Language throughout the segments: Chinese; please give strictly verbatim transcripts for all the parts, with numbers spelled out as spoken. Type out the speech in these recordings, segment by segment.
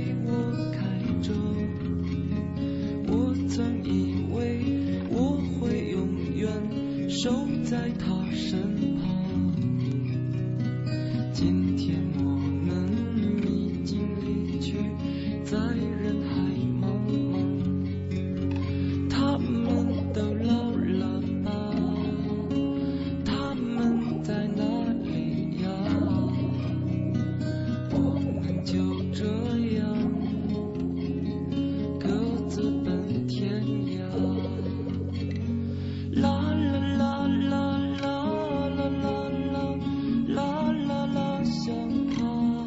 我开着，我曾以为我会永远守在他身旁，今天我们已经离去，在人海茫茫，他们都老了吧，他们在哪里呀？我们就这样各自奔天涯。啦啦啦啦啦啦啦啦啦啦啦，想他。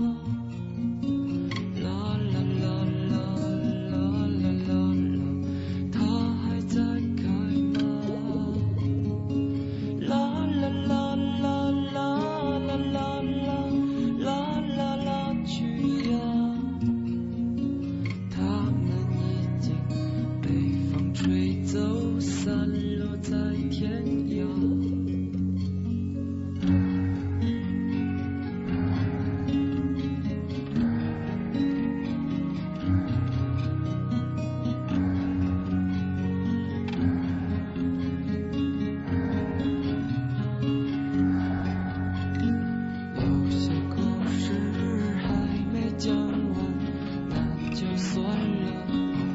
啦啦啦啦啦啦啦啦，他还在开吗？啦啦啦啦啦啦啦啦啦啦啦，去呀！他们已经被风吹走，散落在天涯。有些故事还没讲完，那就算了。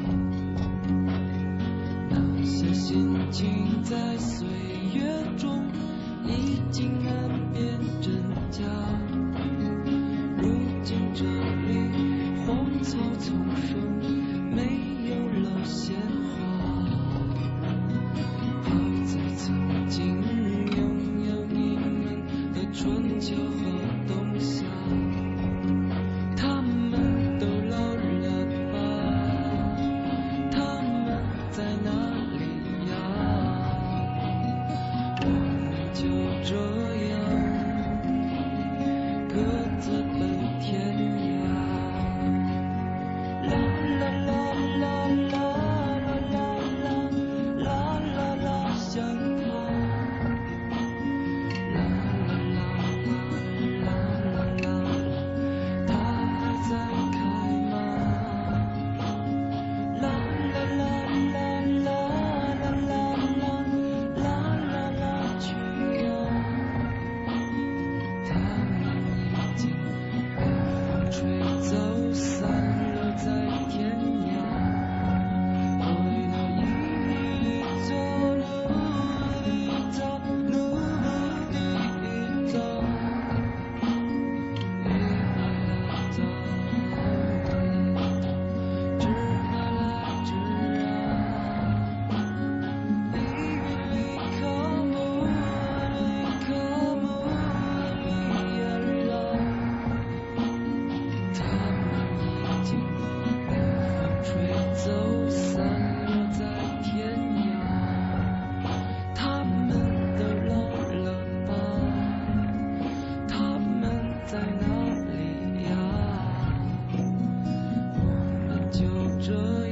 那些心情在岁月中已经难辨真假。如今这里荒草丛生，没有了鲜花。好在曾经拥有你们的春秋和冬夏，他们都老了吧？他们在哪里呀？我们就这样各自奔天涯。啦啦啦啦啦啦啦啦啦啦啦，想他。啦啦啦啦啦啦啦，他还在开吗？啦啦啦啦啦啦啦啦啦啦啦，去呀！他们已经被风吹走，散落在天涯。在哪里呀？我们就这样。